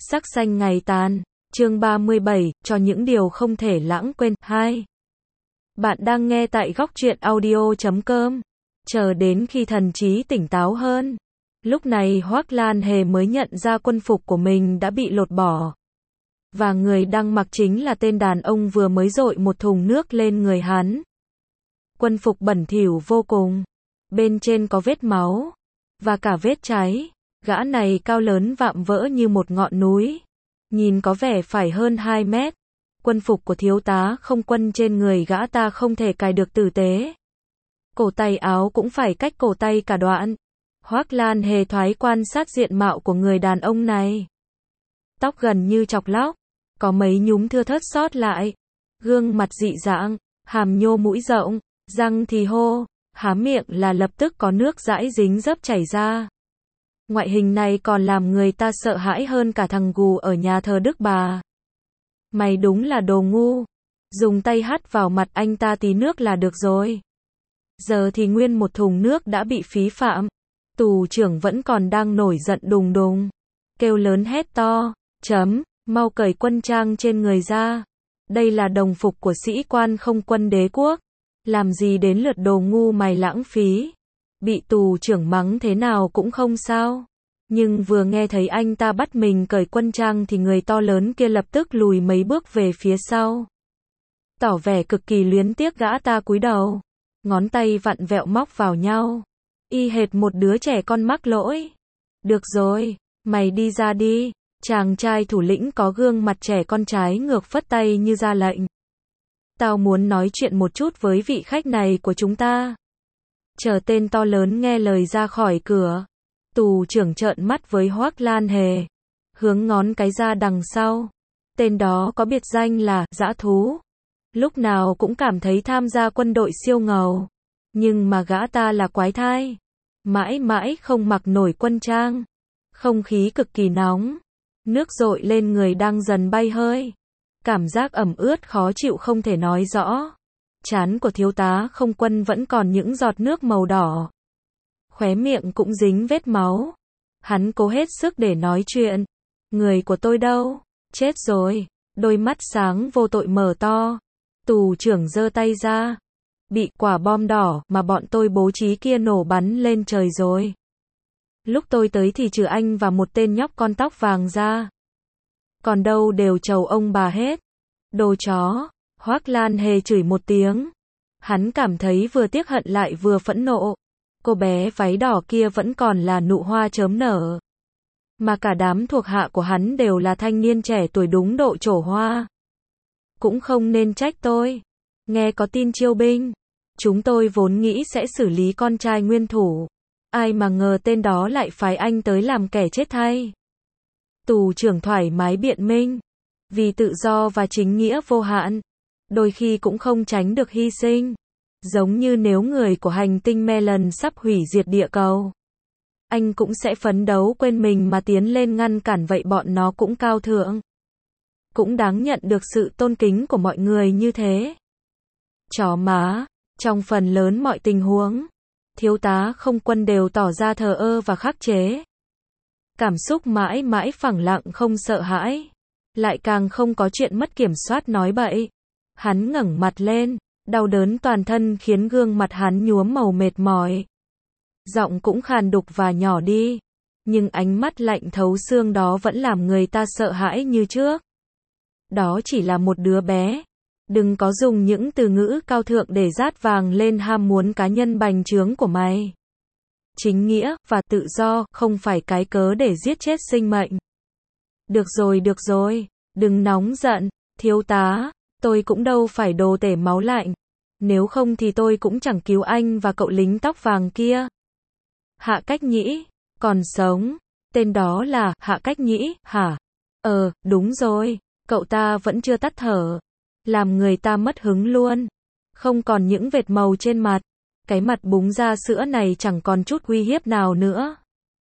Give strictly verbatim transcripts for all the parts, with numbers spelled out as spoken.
Sắc xanh ngày tàn. Chương ba mươi bảy, cho những điều không thể lãng quên. hai. Bạn đang nghe tại góc truyện audio chấm com. Chờ đến khi thần trí tỉnh táo hơn. Lúc này Hoác Lan Hề mới nhận ra quân phục của mình đã bị lột bỏ. Và người đang mặc chính là tên đàn ông vừa mới dội một thùng nước lên người hắn. Quân phục bẩn thỉu vô cùng. Bên trên có vết máu. Và cả vết cháy. Gã này cao lớn vạm vỡ như một ngọn núi. Nhìn có vẻ phải hơn hai mét. Quân phục của thiếu tá không quân trên người gã ta không thể cài được tử tế. Cổ tay áo cũng phải cách cổ tay cả đoạn. Hoác Lan Hề thoái quan sát diện mạo của người đàn ông này. Tóc gần như chọc lóc. Có mấy nhúm thưa thớt sót lại. Gương mặt dị dạng. Hàm nhô mũi rộng. Răng thì hô. Há miệng là lập tức có nước dãi dính dấp chảy ra. Ngoại hình này còn làm người ta sợ hãi hơn cả thằng gù ở nhà thờ Đức Bà. Mày đúng là đồ ngu. Dùng tay hắt vào mặt anh ta tí nước là được rồi. Giờ thì nguyên một thùng nước đã bị phí phạm. Tù trưởng vẫn còn đang nổi giận đùng đùng. Kêu lớn hét to. Chấm, mau cởi quân trang trên người ra. Đây là đồng phục của sĩ quan không quân đế quốc. Làm gì đến lượt đồ ngu mày lãng phí. Bị tù trưởng mắng thế nào cũng không sao. Nhưng vừa nghe thấy anh ta bắt mình cởi quân trang thì người to lớn kia lập tức lùi mấy bước về phía sau. Tỏ vẻ cực kỳ luyến tiếc gã ta cúi đầu. Ngón tay vặn vẹo móc vào nhau. Y hệt một đứa trẻ con mắc lỗi. Được rồi, mày đi ra đi. Chàng trai thủ lĩnh có gương mặt trẻ con trái ngược phất tay như ra lệnh. Tao muốn nói chuyện một chút với vị khách này của chúng ta. Chờ tên to lớn nghe lời ra khỏi cửa. Tù trưởng trợn mắt với Hoác Lan Hề. Hướng ngón cái ra đằng sau. Tên đó có biệt danh là dã thú. Lúc nào cũng cảm thấy tham gia quân đội siêu ngầu. Nhưng mà gã ta là quái thai. Mãi mãi không mặc nổi quân trang. Không khí cực kỳ nóng. Nước dội lên người đang dần bay hơi. Cảm giác ẩm ướt khó chịu không thể nói rõ. Trán của thiếu tá không quân vẫn còn những giọt nước màu đỏ. Khóe miệng cũng dính vết máu. Hắn cố hết sức để nói chuyện. Người của tôi đâu? Chết rồi. Đôi mắt sáng vô tội mở to. Tù trưởng giơ tay ra. Bị quả bom đỏ mà bọn tôi bố trí kia nổ bắn lên trời rồi. Lúc tôi tới thì trừ anh và một tên nhóc con tóc vàng ra. Còn đâu đều trầu ông bà hết. Đồ chó. Hoác Lan Hề chửi một tiếng. Hắn cảm thấy vừa tiếc hận lại vừa phẫn nộ. Cô bé váy đỏ kia vẫn còn là nụ hoa chớm nở. Mà cả đám thuộc hạ của hắn đều là thanh niên trẻ tuổi đúng độ trổ hoa. Cũng không nên trách tôi. Nghe có tin chiêu binh. Chúng tôi vốn nghĩ sẽ xử lý con trai nguyên thủ. Ai mà ngờ tên đó lại phái anh tới làm kẻ chết thay. Tù trưởng thoải mái biện minh. Vì tự do và chính nghĩa vô hạn. Đôi khi cũng không tránh được hy sinh. Giống như nếu người của hành tinh Melon sắp hủy diệt địa cầu. Anh cũng sẽ phấn đấu quên mình mà tiến lên ngăn cản, vậy bọn nó cũng cao thượng. Cũng đáng nhận được sự tôn kính của mọi người như thế. Chó má. Trong phần lớn mọi tình huống, thiếu tá không quân đều tỏ ra thờ ơ và khắc chế. Cảm xúc mãi mãi phẳng lặng không sợ hãi. Lại càng không có chuyện mất kiểm soát nói bậy. Hắn ngẩng mặt lên. Đau đớn toàn thân khiến gương mặt hắn nhuốm màu mệt mỏi. Giọng cũng khàn đục và nhỏ đi. Nhưng ánh mắt lạnh thấu xương đó vẫn làm người ta sợ hãi như trước. Đó chỉ là một đứa bé. Đừng có dùng những từ ngữ cao thượng để dát vàng lên ham muốn cá nhân bành trướng của mày. Chính nghĩa và tự do không phải cái cớ để giết chết sinh mệnh. Được rồi, được rồi. Đừng nóng giận. Thiếu tá, tôi cũng đâu phải đồ tể máu lạnh. Nếu không thì tôi cũng chẳng cứu anh và cậu lính tóc vàng kia. Hạ Cách Nhĩ, còn sống. Tên đó là Hạ Cách Nhĩ, hả? Ờ, đúng rồi. Cậu ta vẫn chưa tắt thở. Làm người ta mất hứng luôn. Không còn những vệt màu trên mặt. Cái mặt búng ra sữa này chẳng còn chút uy hiếp nào nữa.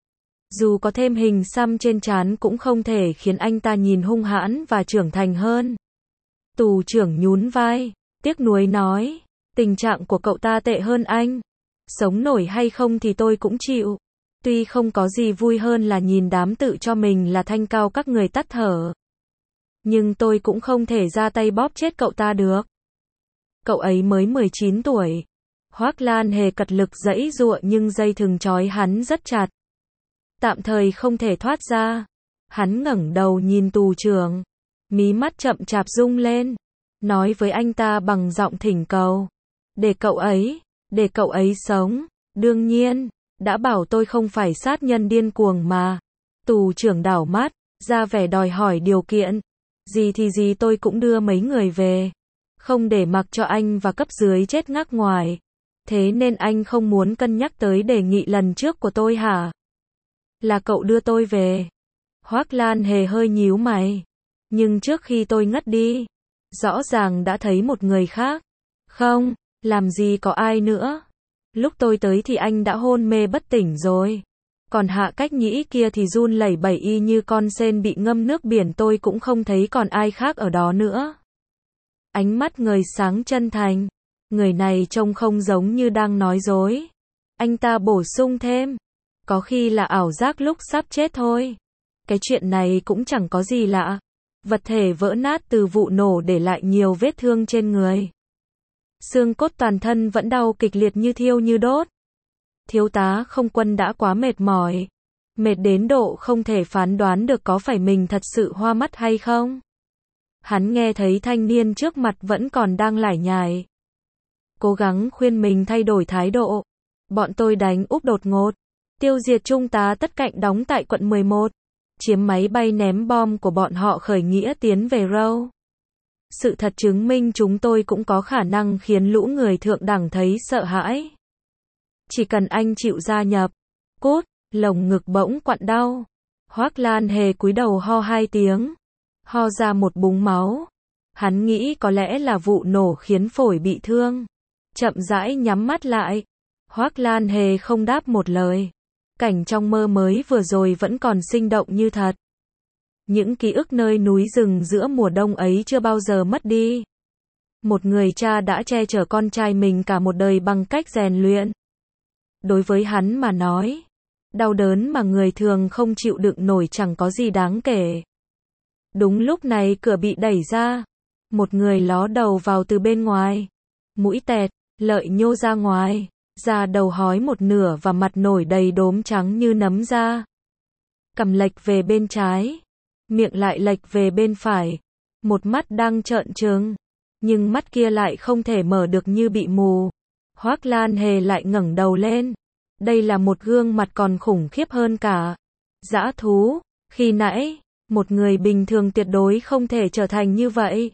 Dù có thêm hình xăm trên trán cũng không thể khiến anh ta nhìn hung hãn và trưởng thành hơn. Tù trưởng nhún vai, tiếc nuối nói. Tình trạng của cậu ta tệ hơn anh. Sống nổi hay không thì tôi cũng chịu. Tuy không có gì vui hơn là nhìn đám tự cho mình là thanh cao các người tắt thở. Nhưng tôi cũng không thể ra tay bóp chết cậu ta được. Cậu ấy mới mười chín tuổi. Hoác Lan Hề cật lực giãy giụa nhưng dây thừng trói hắn rất chặt. Tạm thời không thể thoát ra. Hắn ngẩng đầu nhìn tù trưởng. Mí mắt chậm chạp rung lên. Nói với anh ta bằng giọng thỉnh cầu. Để cậu ấy, để cậu ấy sống. Đương nhiên, đã bảo tôi không phải sát nhân điên cuồng mà. Tù trưởng đảo mắt, ra vẻ đòi hỏi điều kiện. Gì thì gì tôi cũng đưa mấy người về. Không để mặc cho anh và cấp dưới chết ngắc ngoài. Thế nên anh không muốn cân nhắc tới đề nghị lần trước của tôi hả? Là cậu đưa tôi về. Hoác Lan Hề hơi nhíu mày. Nhưng trước khi tôi ngất đi, rõ ràng đã thấy một người khác. Không, làm gì có ai nữa. Lúc tôi tới thì anh đã hôn mê bất tỉnh rồi. Còn Hạ Cách Nhĩ kia thì run lẩy bẩy y như con sên bị ngâm nước biển, tôi cũng không thấy còn ai khác ở đó nữa. Ánh mắt người sáng chân thành. Người này trông không giống như đang nói dối. Anh ta bổ sung thêm. Có khi là ảo giác lúc sắp chết thôi. Cái chuyện này cũng chẳng có gì lạ. Vật thể vỡ nát từ vụ nổ để lại nhiều vết thương trên người. Xương cốt toàn thân vẫn đau kịch liệt như thiêu như đốt. Thiếu tá không quân đã quá mệt mỏi. Mệt đến độ không thể phán đoán được có phải mình thật sự hoa mắt hay không. Hắn nghe thấy thanh niên trước mặt vẫn còn đang lải nhải. Cố gắng khuyên mình thay đổi thái độ. Bọn tôi đánh úp đột ngột. Tiêu diệt trung tá Tất Cạnh đóng tại quận mười một. Chiếm máy bay ném bom của bọn họ khởi nghĩa tiến về Râu. Sự thật chứng minh chúng tôi cũng có khả năng khiến lũ người thượng đẳng thấy sợ hãi. Chỉ cần anh chịu gia nhập. Cút, lồng ngực bỗng quặn đau. Hoác Lan Hề cúi đầu ho hai tiếng. Ho ra một búng máu. Hắn nghĩ có lẽ là vụ nổ khiến phổi bị thương. Chậm rãi nhắm mắt lại. Hoác Lan Hề không đáp một lời. Cảnh trong mơ mới vừa rồi vẫn còn sinh động như thật. Những ký ức nơi núi rừng giữa mùa đông ấy chưa bao giờ mất đi. Một người cha đã che chở con trai mình cả một đời bằng cách rèn luyện. Đối với hắn mà nói, đau đớn mà người thường không chịu đựng nổi chẳng có gì đáng kể. Đúng lúc này cửa bị đẩy ra. Một người ló đầu vào từ bên ngoài. Mũi tẹt, lợi nhô ra ngoài. Da đầu hói một nửa và mặt nổi đầy đốm trắng như nấm da. Cằm lệch về bên trái. Miệng lại lệch về bên phải. Một mắt đang trợn trừng. Nhưng mắt kia lại không thể mở được như bị mù. Hoác Lan Hề lại ngẩng đầu lên. Đây là một gương mặt còn khủng khiếp hơn cả. Dã thú. Khi nãy, một người bình thường tuyệt đối không thể trở thành như vậy.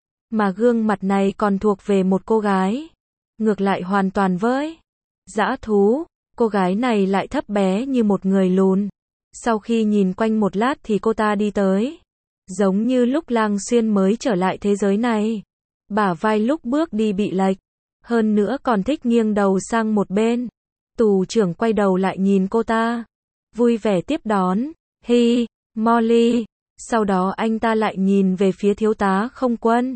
Mà gương mặt này còn thuộc về một cô gái. Ngược lại hoàn toàn với dã thú, cô gái này lại thấp bé như một người lùn. Sau khi nhìn quanh một lát thì cô ta đi tới. Giống như lúc Lang Xuyên mới trở lại thế giới này. Bả vai lúc bước đi bị lệch. Hơn nữa còn thích nghiêng đầu sang một bên. Tù trưởng quay đầu lại nhìn cô ta. Vui vẻ tiếp đón. Hi, Molly. Sau đó anh ta lại nhìn về phía thiếu tá không quân.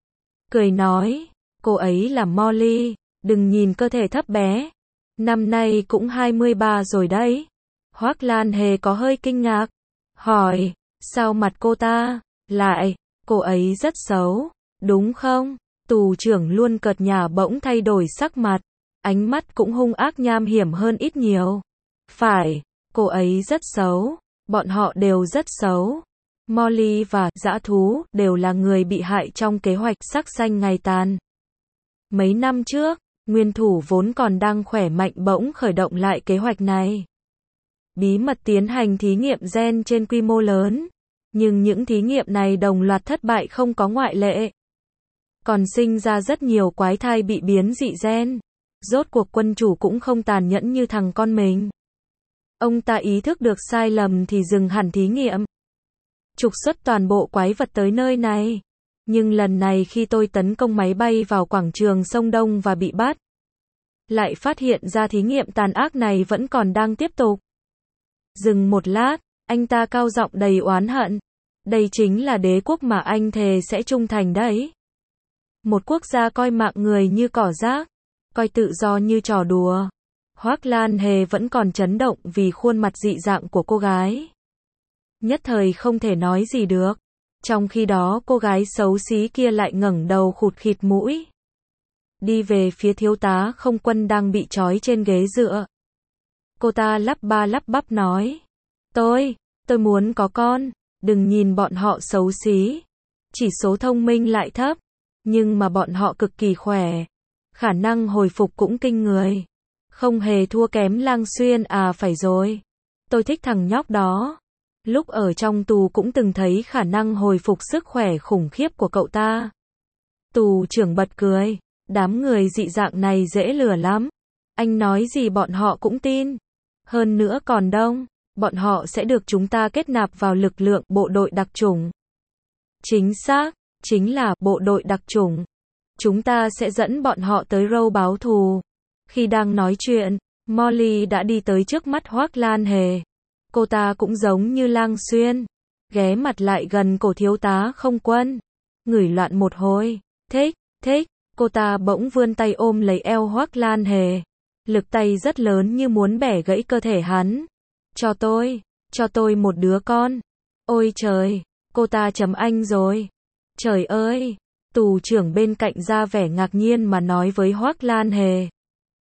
Cười nói. Cô ấy là Molly. Đừng nhìn cơ thể thấp bé. Năm nay cũng hai mươi ba rồi đấy. Hoác Lan Hề có hơi kinh ngạc. Hỏi. Sao mặt cô ta lại, cô ấy rất xấu, đúng không? Tù trưởng luôn cợt nhả bỗng thay đổi sắc mặt. Ánh mắt cũng hung ác nham hiểm hơn ít nhiều. Phải, cô ấy rất xấu. Bọn họ đều rất xấu. Molly và dã thú đều là người bị hại trong kế hoạch sắc xanh ngày tàn. Mấy năm trước, nguyên thủ vốn còn đang khỏe mạnh bỗng khởi động lại kế hoạch này. Bí mật tiến hành thí nghiệm gen trên quy mô lớn. Nhưng những thí nghiệm này đồng loạt thất bại không có ngoại lệ. Còn sinh ra rất nhiều quái thai bị biến dị gen. Rốt cuộc quân chủ cũng không tàn nhẫn như thằng con mình. Ông ta ý thức được sai lầm thì dừng hẳn thí nghiệm. Trục xuất toàn bộ quái vật tới nơi này. Nhưng lần này khi tôi tấn công máy bay vào quảng trường sông Đông và bị bắt, lại phát hiện ra thí nghiệm tàn ác này vẫn còn đang tiếp tục. Dừng một lát, anh ta cao giọng đầy oán hận. Đây chính là đế quốc mà anh thề sẽ trung thành đấy. Một quốc gia coi mạng người như cỏ rác, coi tự do như trò đùa. Hoác Lan Hề vẫn còn chấn động vì khuôn mặt dị dạng của cô gái. Nhất thời không thể nói gì được. Trong khi đó cô gái xấu xí kia lại ngẩng đầu khụt khịt mũi. Đi về phía thiếu tá không quân đang bị trói trên ghế dựa. Cô ta lắp ba lắp bắp nói. Tôi, tôi muốn có con. Đừng nhìn bọn họ xấu xí. Chỉ số thông minh lại thấp. Nhưng mà bọn họ cực kỳ khỏe. Khả năng hồi phục cũng kinh người. Không hề thua kém Lang Xuyên à phải rồi. Tôi thích thằng nhóc đó. Lúc ở trong tù cũng từng thấy khả năng hồi phục sức khỏe khủng khiếp của cậu ta. Tù trưởng bật cười. Đám người dị dạng này dễ lừa lắm. Anh nói gì bọn họ cũng tin. Hơn nữa còn đông. Bọn họ sẽ được chúng ta kết nạp vào lực lượng bộ đội đặc chủng. Chính xác, chính là bộ đội đặc chủng. Chúng ta sẽ dẫn bọn họ tới Râu báo thù. Khi đang nói chuyện, Molly đã đi tới trước mắt Hoác Lan Hề. Cô ta cũng giống như Lang Xuyên. Ghé mặt lại gần cổ thiếu tá không quân. Ngửi loạn một hồi. Thích, thích. Cô ta bỗng vươn tay ôm lấy eo Hoác Lan Hề. Lực tay rất lớn như muốn bẻ gãy cơ thể hắn. Cho tôi, cho tôi một đứa con. Ôi trời, cô ta chấm anh rồi. Trời ơi, tù trưởng bên cạnh ra vẻ ngạc nhiên mà nói với Hoác Lan Hề.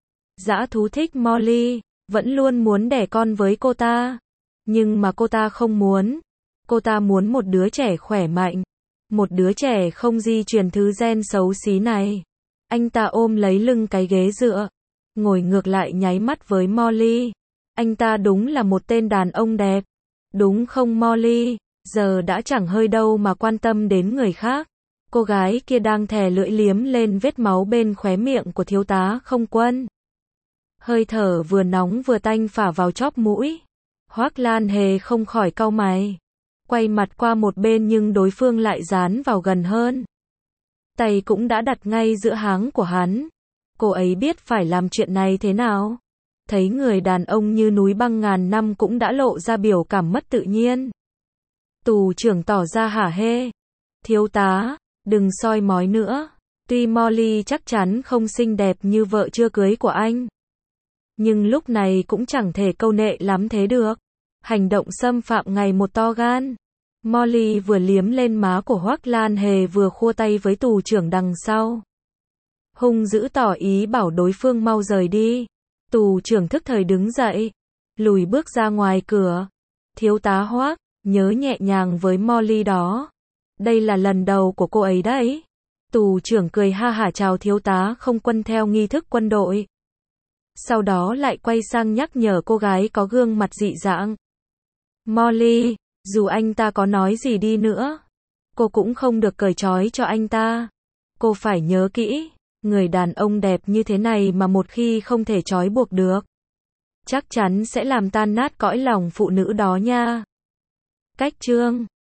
Dã thú thích Molly, vẫn luôn muốn đẻ con với cô ta. Nhưng mà cô ta không muốn. Cô ta muốn một đứa trẻ khỏe mạnh. Một đứa trẻ không di truyền thứ gen xấu xí này. Anh ta ôm lấy lưng cái ghế dựa. Ngồi ngược lại nháy mắt với Molly. Anh ta đúng là một tên đàn ông đẹp. Đúng không Molly? Giờ đã chẳng hơi đâu mà quan tâm đến người khác. Cô gái kia đang thè lưỡi liếm lên vết máu bên khóe miệng của thiếu tá không quân. Hơi thở vừa nóng vừa tanh phả vào chóp mũi. Hoác Lan Hề không khỏi cau mày. Quay mặt qua một bên nhưng đối phương lại dán vào gần hơn. Tay cũng đã đặt ngay giữa háng của hắn. Cô ấy biết phải làm chuyện này thế nào. Thấy người đàn ông như núi băng ngàn năm cũng đã lộ ra biểu cảm mất tự nhiên. Tù trưởng tỏ ra hả hê. Thiếu tá, đừng soi mói nữa. Tuy Molly chắc chắn không xinh đẹp như vợ chưa cưới của anh. Nhưng lúc này cũng chẳng thể câu nệ lắm thế được. Hành động xâm phạm ngày một to gan. Molly vừa liếm lên má của Hoác Lan Hề vừa khua tay với tù trưởng đằng sau. Hung dữ tỏ ý bảo đối phương mau rời đi. Tù trưởng thức thời đứng dậy. Lùi bước ra ngoài cửa. Thiếu tá Hoác, nhớ nhẹ nhàng với Molly đó. Đây là lần đầu của cô ấy đấy. Tù trưởng cười ha hả chào thiếu tá không quân theo nghi thức quân đội. Sau đó lại quay sang nhắc nhở cô gái có gương mặt dị dạng. Molly, dù anh ta có nói gì đi nữa, cô cũng không được cởi trói cho anh ta. Cô phải nhớ kỹ, người đàn ông đẹp như thế này mà một khi không thể trói buộc được, chắc chắn sẽ làm tan nát cõi lòng phụ nữ đó nha. Cách chương